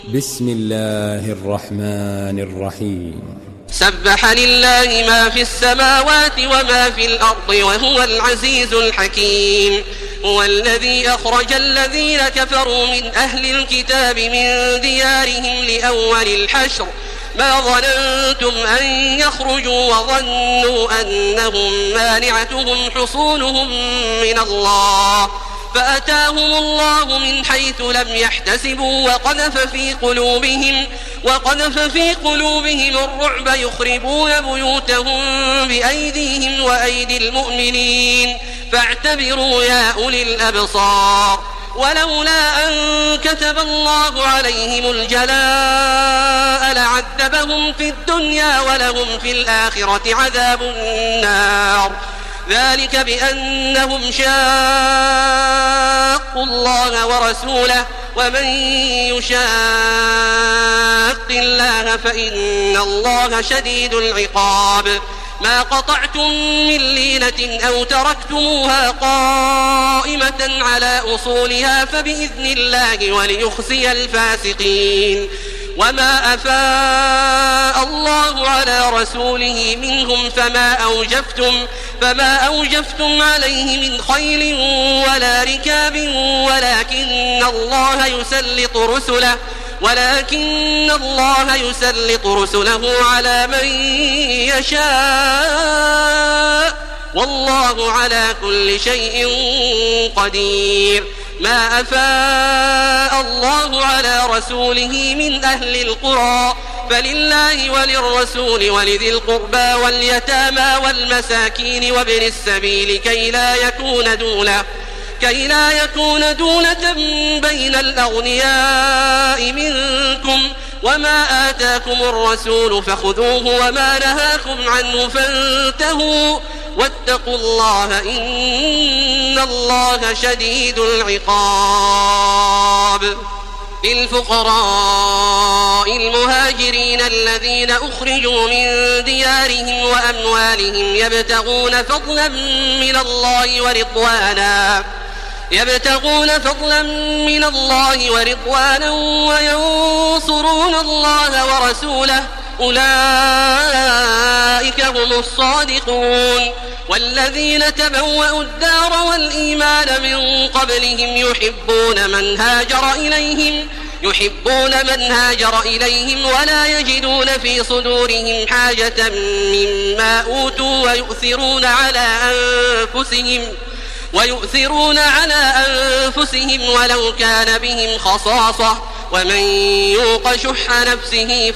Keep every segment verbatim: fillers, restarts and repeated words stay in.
بسم الله الرحمن الرحيم. سبح لله ما في السماوات وما في الأرض وهو العزيز الحكيم. هو الذي أخرج الذين كفروا من أهل الكتاب من ديارهم لأول الحشر ما ظننتم أن يخرجوا وظنوا أنهم مانعتهم حصونهم من الله فأتاهم الله من حيث لم يحتسبوا وقذف في قلوبهم وقذف في قلوبهم الرعب يخربون بيوتهم بأيديهم وأيدي المؤمنين فاعتبروا يا أولي الأبصار. ولولا أن كتب الله عليهم الجلاء لعذبهم في الدنيا ولهم في الآخرة عذاب النار ذلك بأنهم شاقوا الله ورسوله ومن يشاق الله فإن الله شديد العقاب. ما قطعتم من لينة أو تركتموها قائمة على أصولها فبإذن الله وليخزي الفاسقين. وما أفاء الله على رسوله منهم فما أوجفتم فما أوجفتم عليه من خيل ولا ركاب ولكن الله يسلط رسله ولكن الله يسلط رسله على من يشاء والله على كل شيء قدير. ما أفاء الله على رسوله من أهل القرى فلله وللرسول ولذي القربى واليتامى والمساكين وابن السبيل كي لا يكون دولة كي لا يكون دولة بين الأغنياء منكم. وما آتاكم الرسول فخذوه وما نهاكم عنه فانتهوا واتقوا الله إن الله شديد العقاب. للفقراء المهاجرين الذين أخرجوا من ديارهم وأموالهم يبتغون فضلا من الله ورضوانا يبتغون فضلا من الله ورضوانا وينصرون الله ورسوله أولئك هم الصادقون. والذين تبوأوا الدار والإيمان من قبلهم يحبون من هاجر إليهم يحبون من هاجر إليهم ولا يجدون في صدورهم حاجة مما أوتوا ويؤثرون على أنفسهم ويؤثرون على أنفسهم ولو كان بهم خصاصة ومن يوق شح نفسه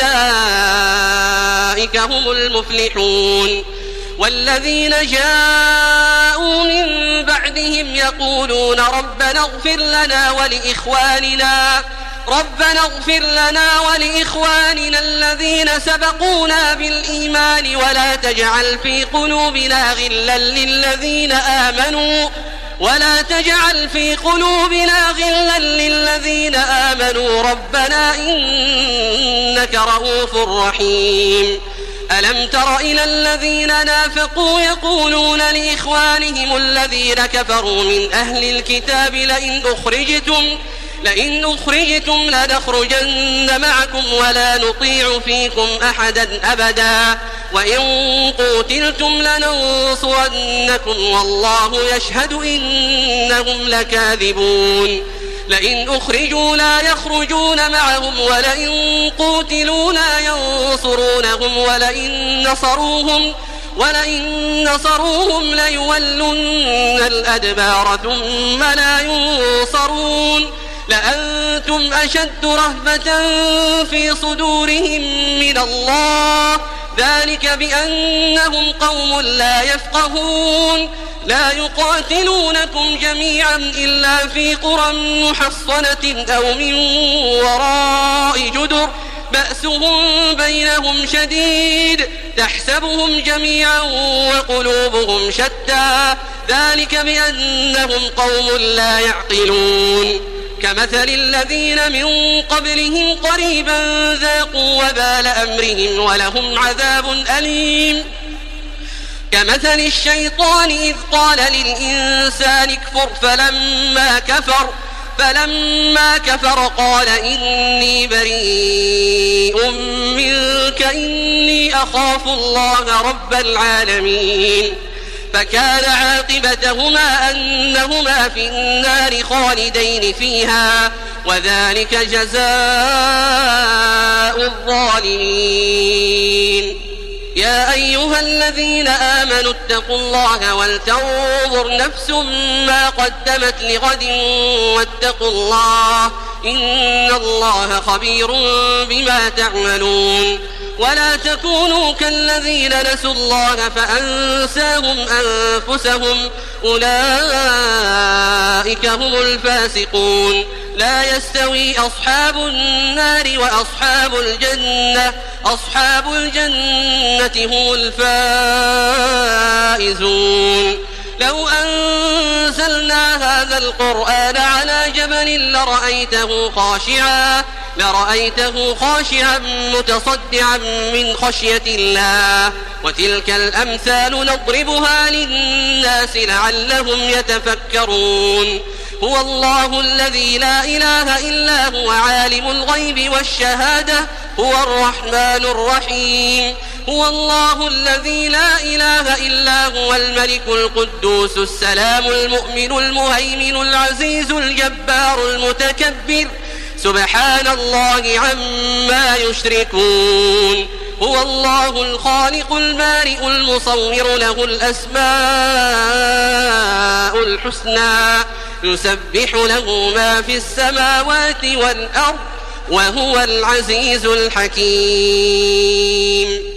فأولئك هم المفلحون. والذين جاءوا من بعدهم يقولون ربنا اغفر لنا ولإخواننا ربنا اغفر لنا ولإخواننا الذين سبقونا بالإيمان ولا تجعل في قلوبنا غلا للذين آمنوا ولا تجعل في قلوبنا غلا للذين آمنوا ربنا إنك رؤوف رحيم. ألم تر إلى الذين نافقوا يقولون لإخوانهم الذين كفروا من أهل الكتاب لئن أخرجتم لئن أخرجتم لنخرجن معكم ولا نطيع فيكم أحدا أبدا وإن قوتلتم لننصرنكم والله يشهد إنهم لكاذبون. لئن أخرجوا لا يخرجون معهم ولئن قوتلوا لا ينصرونهم ولئن نصروهم ولئن نصروهم ليولن الأدبار ثم لا ينصرون. لأنتم أشد رهبة في صدورهم من الله ذلك بأنهم قوم لا يفقهون. لا يقاتلونكم جميعا إلا في قرى محصنة أو من وراء جدر بأسهم بينهم شديد تحسبهم جميعا وقلوبهم شتى ذلك بأنهم قوم لا يعقلون. كمثل الذين من قبلهم قريبا ذاقوا وبال أمرهم ولهم عذاب أليم. كمثل الشيطان إذ قال للإنسان اكفر فلما كفر فلما كفر قال إني بريء منك إني أخاف الله رب العالمين. فكان عاقبتهما أنهما في النار خالدين فيها وذلك جزاء الظالمين. يا أيها الذين آمنوا اتقوا الله ولتنظر نفس ما قدمت لغد واتقوا الله إن الله خبير بما تعملون. ولا تكونوا كالذين نسوا الله فأنساهم أنفسهم أولئك هم الفاسقون. لا يستوي أصحاب النار وأصحاب الجنة أصحاب الجنة هم الفائزون. لو أنزلنا هذا القرآن على جبل لرأيته خاشعا لرأيته خاشعا متصدعا من خشية الله. وتلك الأمثال نضربها للناس لعلهم يتفكرون. هو الله الذي لا إله إلا هو عالم الغيب والشهادة هو الرحمن الرحيم. هو الله الذي لا إله إلا هو الملك القدوس السلام المؤمن المهيمن العزيز الجبار المتكبر سبحان الله عما يشركون. هو الله الخالق البارئ المصور له الأسماء الحسنى يسبح له ما في السماوات والأرض وهو العزيز الحكيم.